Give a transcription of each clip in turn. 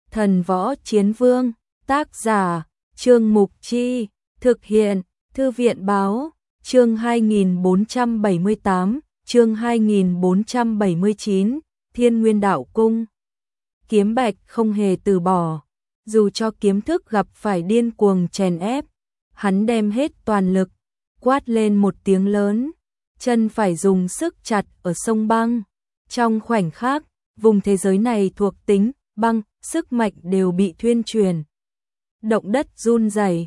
Thần Võ Chiến Vương, tác giả, Trương Mục Chi, thực hiện, Thư viện báo, chương 2478, chương 2479, Thiên Nguyên Đạo Cung. Kiếm Bạch không hề từ bỏ, dù cho kiếm thức gặp phải điên cuồng chèn ép, hắn đem hết toàn lực, quát lên một tiếng lớn, chân phải dùng sức chặt ở sông băng. Trong khoảnh khắc, vùng thế giới này thuộc tính băng, sức mạnh đều bị thuyên truyền. Động đất run rẩy,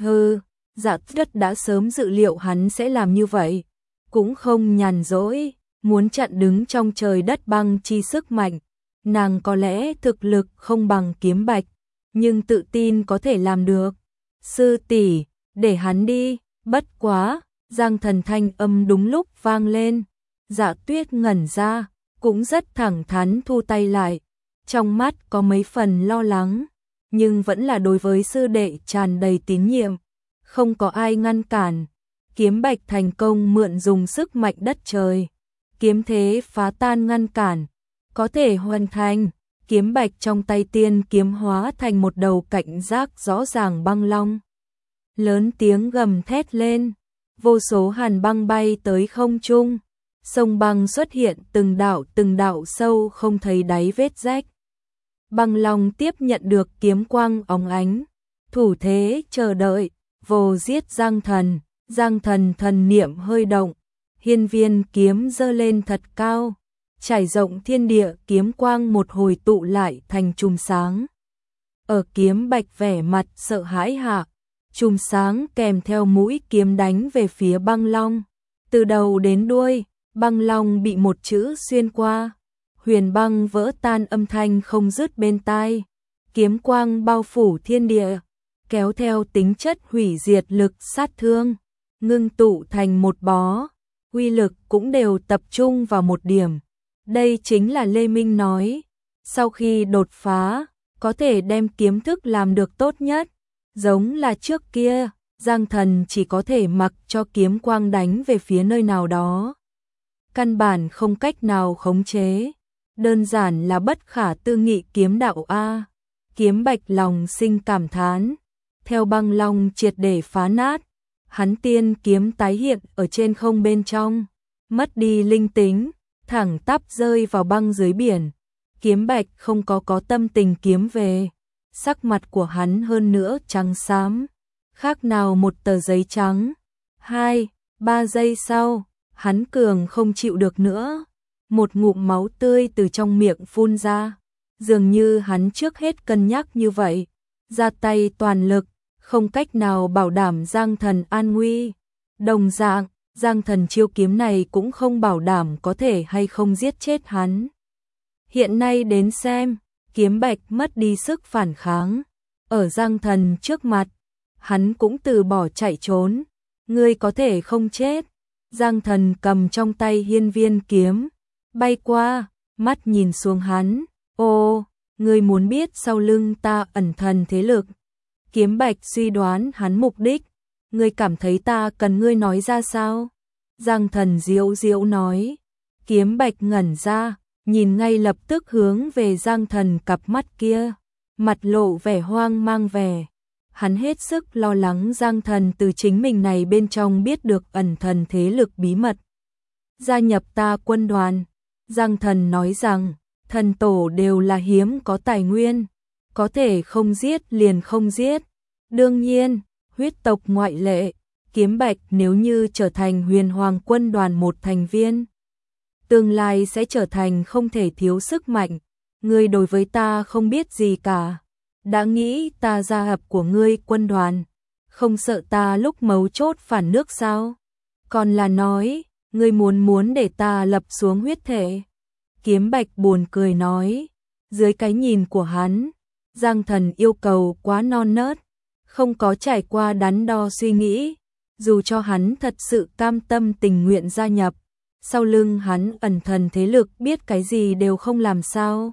Dạ Tuyết đã sớm dự liệu hắn sẽ làm như vậy, cũng không nhàn rỗi, muốn chặn đứng trong trời đất băng chi sức mạnh. Nàng có lẽ thực lực không bằng Kiếm Bạch, nhưng tự tin có thể làm được. Sư tỷ, để hắn đi, bất quá, Giang Thần thanh âm đúng lúc vang lên. Dạ Tuyết ngẩn ra, cũng rất thẳng thắn thu tay lại, trong mắt có mấy phần lo lắng, nhưng vẫn là đối với sư đệ tràn đầy tín nhiệm. Không có ai ngăn cản, Kiếm Bạch thành công mượn dùng sức mạnh đất trời, kiếm thế phá tan ngăn cản, có thể hoàn thành. Kiếm Bạch trong tay tiên kiếm hóa thành một đầu cảnh giác rõ ràng băng long. Lớn tiếng gầm thét lên, vô số hàn băng bay tới không trung, sông băng xuất hiện từng đạo sâu không thấy đáy vết rách. Băng long tiếp nhận được kiếm quang óng ánh, thủ thế chờ đợi, vồ giết Giang Thần. Giang Thần thần niệm hơi động, hiên viên kiếm giơ lên thật cao, trải rộng thiên địa, kiếm quang một hồi tụ lại thành chùm sáng. Ở Kiếm Bạch vẻ mặt sợ hãi hạ, chùm sáng kèm theo mũi kiếm đánh về phía băng long. Từ đầu đến đuôi, băng long bị một chữ xuyên qua, huyền băng vỡ tan âm thanh không dứt bên tai. Kiếm quang bao phủ thiên địa, kéo theo tính chất hủy diệt lực sát thương, ngưng tụ thành một bó, uy lực cũng đều tập trung vào một điểm. Đây chính là Lê Minh nói, sau khi đột phá, có thể đem kiếm thức làm được tốt nhất. Giống là trước kia, Giang Thần chỉ có thể mặc cho kiếm quang đánh về phía nơi nào đó, căn bản không cách nào khống chế, đơn giản là bất khả tư nghị kiếm đạo a. Kiếm Bạch lòng sinh cảm thán, theo băng long triệt để phá nát, hắn tiên kiếm tái hiện ở trên không bên trong, mất đi linh tính, thẳng tắp rơi vào băng dưới biển. Kiếm Bạch không có tâm tình kiếm về, sắc mặt của hắn hơn nữa trắng xám, khác nào một tờ giấy trắng. 2-3 giây sau, hắn cường không chịu được nữa, một ngụm máu tươi từ trong miệng phun ra, dường như hắn trước hết cân nhắc như vậy, ra tay toàn lực, không cách nào bảo đảm Giang Thần an nguy. Đồng dạng, Giang Thần chiêu kiếm này cũng không bảo đảm có thể hay không giết chết hắn. Hiện nay đến xem, Kiếm Bạch mất đi sức phản kháng, ở Giang Thần trước mặt, hắn cũng từ bỏ chạy trốn. Ngươi có thể không chết. Giang Thần cầm trong tay hiên viên kiếm, bay qua, mắt nhìn xuống hắn. Ô, ngươi muốn biết sau lưng ta ẩn thần thế lực? Kiếm Bạch suy đoán hắn mục đích. Ngươi cảm thấy ta cần ngươi nói ra sao? Giang Thần diễu diễu nói. Kiếm Bạch ngẩn ra, nhìn ngay lập tức hướng về Giang Thần cặp mắt kia, mặt lộ vẻ hoang mang vẻ. Hắn hết sức lo lắng Giang Thần từ chính mình này bên trong biết được ẩn thần thế lực bí mật. Gia nhập ta quân đoàn. Giang Thần nói rằng, thần tổ đều là hiếm có tài nguyên, có thể không giết liền không giết. Đương nhiên, huyết tộc ngoại lệ. Kiếm Bạch nếu như trở thành Huyền Hoàng quân đoàn một thành viên, tương lai sẽ trở thành không thể thiếu sức mạnh. Ngươi đối với ta không biết gì cả, đã nghĩ ta gia hợp của ngươi quân đoàn, không sợ ta lúc mấu chốt phản nước sao? Còn là nói, ngươi muốn để ta lập xuống huyết thể. Kiếm Bạch buồn cười nói, dưới cái nhìn của hắn, Giang Thần yêu cầu quá non nớt, không có trải qua đắn đo suy nghĩ. Dù cho hắn thật sự cam tâm tình nguyện gia nhập, sau lưng hắn ẩn thần thế lực biết cái gì đều không làm sao.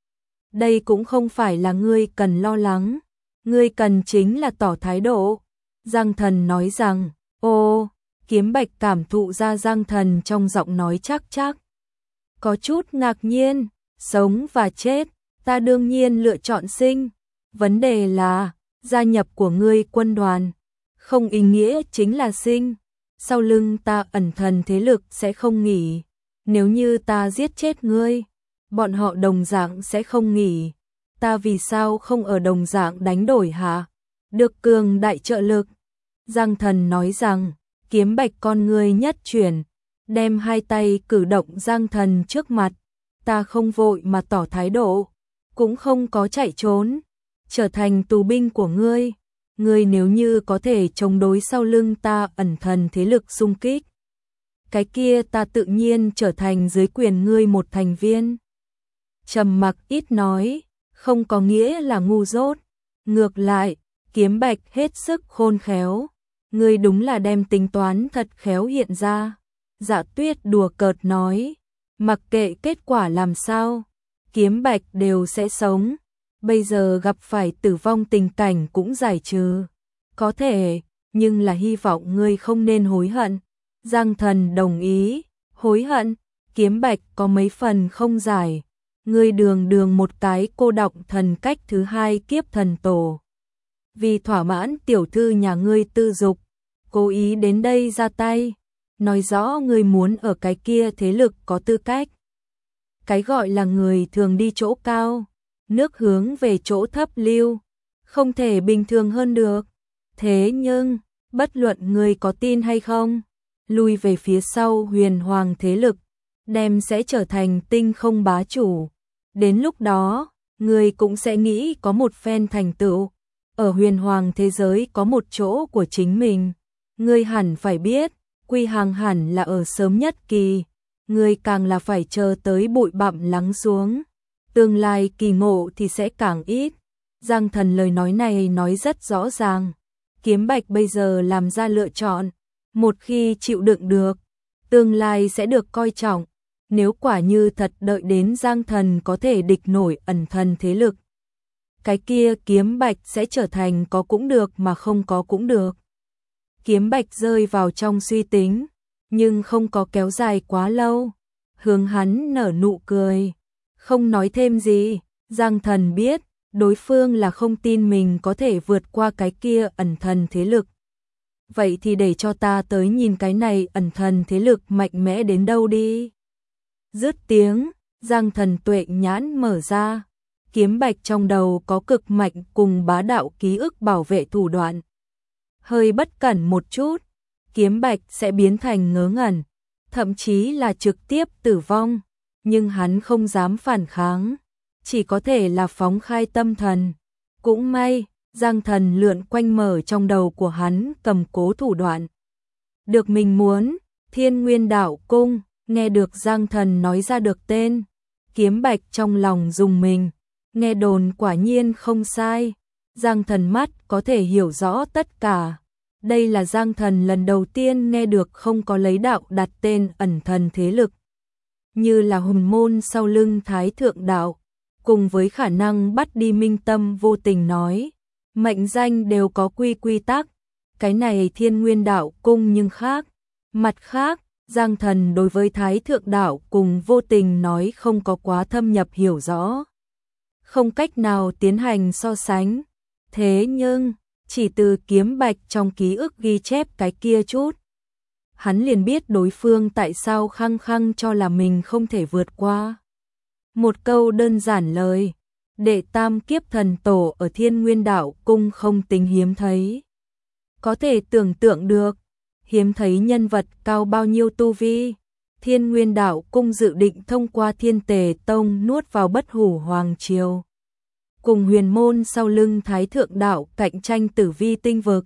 Đây cũng không phải là ngươi cần lo lắng, ngươi cần chính là tỏ thái độ. Giang Thần nói rằng, ô, Kiếm Bạch cảm thụ ra Giang Thần trong giọng nói chắc, có chút ngạc nhiên. Sống và chết, Ta đương nhiên lựa chọn sinh. Vấn đề là, gia nhập của ngươi quân đoàn, không ý nghĩa chính là sinh. Sau lưng ta ẩn thần thế lực sẽ không nghỉ. Nếu như ta giết chết ngươi, bọn họ đồng dạng sẽ không nghỉ. Ta vì sao không ở đồng dạng đánh đổi hả? Được cường đại trợ lực. Giang Thần nói rằng, Kiếm Bạch con ngươi nhất chuyển, đem hai tay cử động Giang Thần trước mặt. Ta không vội mà tỏ thái độ, cũng không có chạy trốn, trở thành tù binh của ngươi. Ngươi nếu như có thể chống đối sau lưng ta ẩn thần thế lực xung kích, cái kia ta tự nhiên trở thành dưới quyền ngươi một thành viên. Trầm mặc ít nói, không có nghĩa là ngu dốt. Ngược lại, Kiếm Bạch hết sức khôn khéo. Ngươi đúng là đem tính toán thật khéo hiện ra. Dạ Tuyết đùa cợt nói, mặc kệ kết quả làm sao, Kiếm Bạch đều sẽ sống. Bây giờ gặp phải tử vong tình cảnh cũng giải trừ. Có thể, nhưng là hy vọng ngươi không nên hối hận. Giang Thần đồng ý, hối hận, Kiếm Bạch có mấy phần không giải. Ngươi đường một cái cô đọng thần cách thứ hai kiếp thần tổ. Vì thỏa mãn tiểu thư nhà ngươi tư dục, cố ý đến đây ra tay, nói rõ ngươi muốn ở cái kia thế lực có tư cách. Cái gọi là người thường đi chỗ cao, nước hướng về chỗ thấp lưu, không thể bình thường hơn được. Thế nhưng, bất luận ngươi có tin hay không, lui về phía sau huyền hoàng thế lực, đem sẽ trở thành tinh không bá chủ. Đến lúc đó, ngươi cũng sẽ nghĩ có một phen thành tựu, ở huyền hoàng thế giới có một chỗ của chính mình. Ngươi hẳn phải biết, quy hàng hẳn là ở sớm nhất kỳ, ngươi càng là phải chờ tới bụi bặm lắng xuống. Tương lai kỳ ngộ thì sẽ càng ít. Giang Thần lời nói này nói rất rõ ràng. Kiếm Bạch bây giờ làm ra lựa chọn, một khi chịu đựng được, tương lai sẽ được coi trọng. Nếu quả như thật đợi đến Giang Thần có thể địch nổi ẩn thần thế lực, cái kia Kiếm Bạch sẽ trở thành có cũng được mà không có cũng được. Kiếm Bạch rơi vào trong suy tính, nhưng không có kéo dài quá lâu. Hướng hắn nở nụ cười, không nói thêm gì. Giang Thần biết, đối phương là không tin mình có thể vượt qua cái kia ẩn thần thế lực. Vậy thì để cho ta tới nhìn cái này ẩn thần thế lực mạnh mẽ đến đâu đi. Dứt tiếng, Giang Thần tuệ nhãn mở ra. Kiếm Bạch trong đầu có cực mạnh cùng bá đạo ký ức bảo vệ thủ đoạn. Hơi bất cẩn một chút, Kiếm Bạch sẽ biến thành ngớ ngẩn, thậm chí là trực tiếp tử vong. Nhưng hắn không dám phản kháng, chỉ có thể là phóng khai tâm thần. Cũng may, Giang Thần lượn quanh mở trong đầu của hắn cầm cố thủ đoạn. Được mình muốn, Thiên Nguyên Đạo Cung. Nghe được Giang Thần nói ra được tên, Kiếm Bạch trong lòng rùng mình. Nghe đồn quả nhiên không sai, Giang Thần mắt có thể hiểu rõ tất cả. Đây là Giang Thần lần đầu tiên nghe được không có lấy đạo đặt tên ẩn thần thế lực, như là hùng môn sau lưng Thái Thượng Đạo, cùng với khả năng bắt đi minh tâm vô tình nói. Mệnh danh đều có quy tắc, cái này Thiên Nguyên Đạo Cung nhưng khác. Mặt khác, Giang Thần đối với Thái Thượng Đạo cùng vô tình nói không có quá thâm nhập hiểu rõ, không cách nào tiến hành so sánh. Thế nhưng, chỉ từ Kiếm Bạch trong ký ức ghi chép cái kia chút, hắn liền biết đối phương tại sao khăng khăng cho là mình không thể vượt qua. Một câu đơn giản lời, đệ tam kiếp thần tổ ở Thiên Nguyên Đạo Cung không tính hiếm thấy. Có thể tưởng tượng được, hiếm thấy nhân vật cao bao nhiêu tu vi. Thiên Nguyên Đạo Cung dự định thông qua Thiên Tề Tông nuốt vào Bất Hủ Hoàng Triều, cùng huyền môn sau lưng Thái Thượng Đạo cạnh tranh tử vi tinh vực.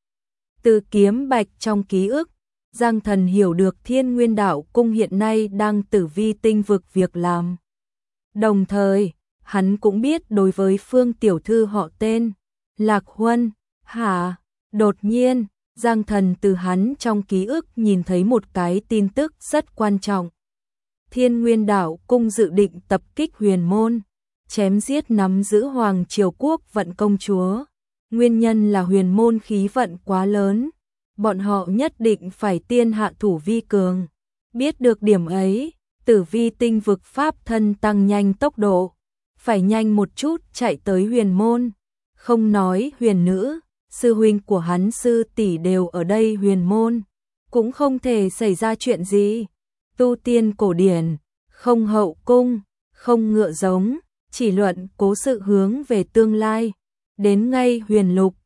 Từ Kiếm Bạch trong ký ức, Giang Thần hiểu được Thiên Nguyên Đạo Cung hiện nay đang tử vi tinh vực việc làm. Đồng thời, hắn cũng biết đối với Phương tiểu thư họ tên Lạc Huân, hả? Đột nhiên, Giang Thần từ hắn trong ký ức nhìn thấy một cái tin tức rất quan trọng. Thiên Nguyên Đạo Cung dự định tập kích huyền môn, chém giết nắm giữ Hoàng Triều Quốc vận công chúa. Nguyên nhân là huyền môn khí vận quá lớn, bọn họ nhất định phải tiên hạ thủ vi cường. Biết được điểm ấy, tử vi tinh vực pháp thân tăng nhanh tốc độ, phải nhanh một chút chạy tới huyền môn. Không nói huyền nữ, sư huynh của hắn sư tỷ đều ở đây huyền môn, cũng không thể xảy ra chuyện gì. Tu tiên cổ điển, không hậu cung, không ngựa giống, chỉ luận cố sự hướng về tương lai. Đến ngay huyền lục,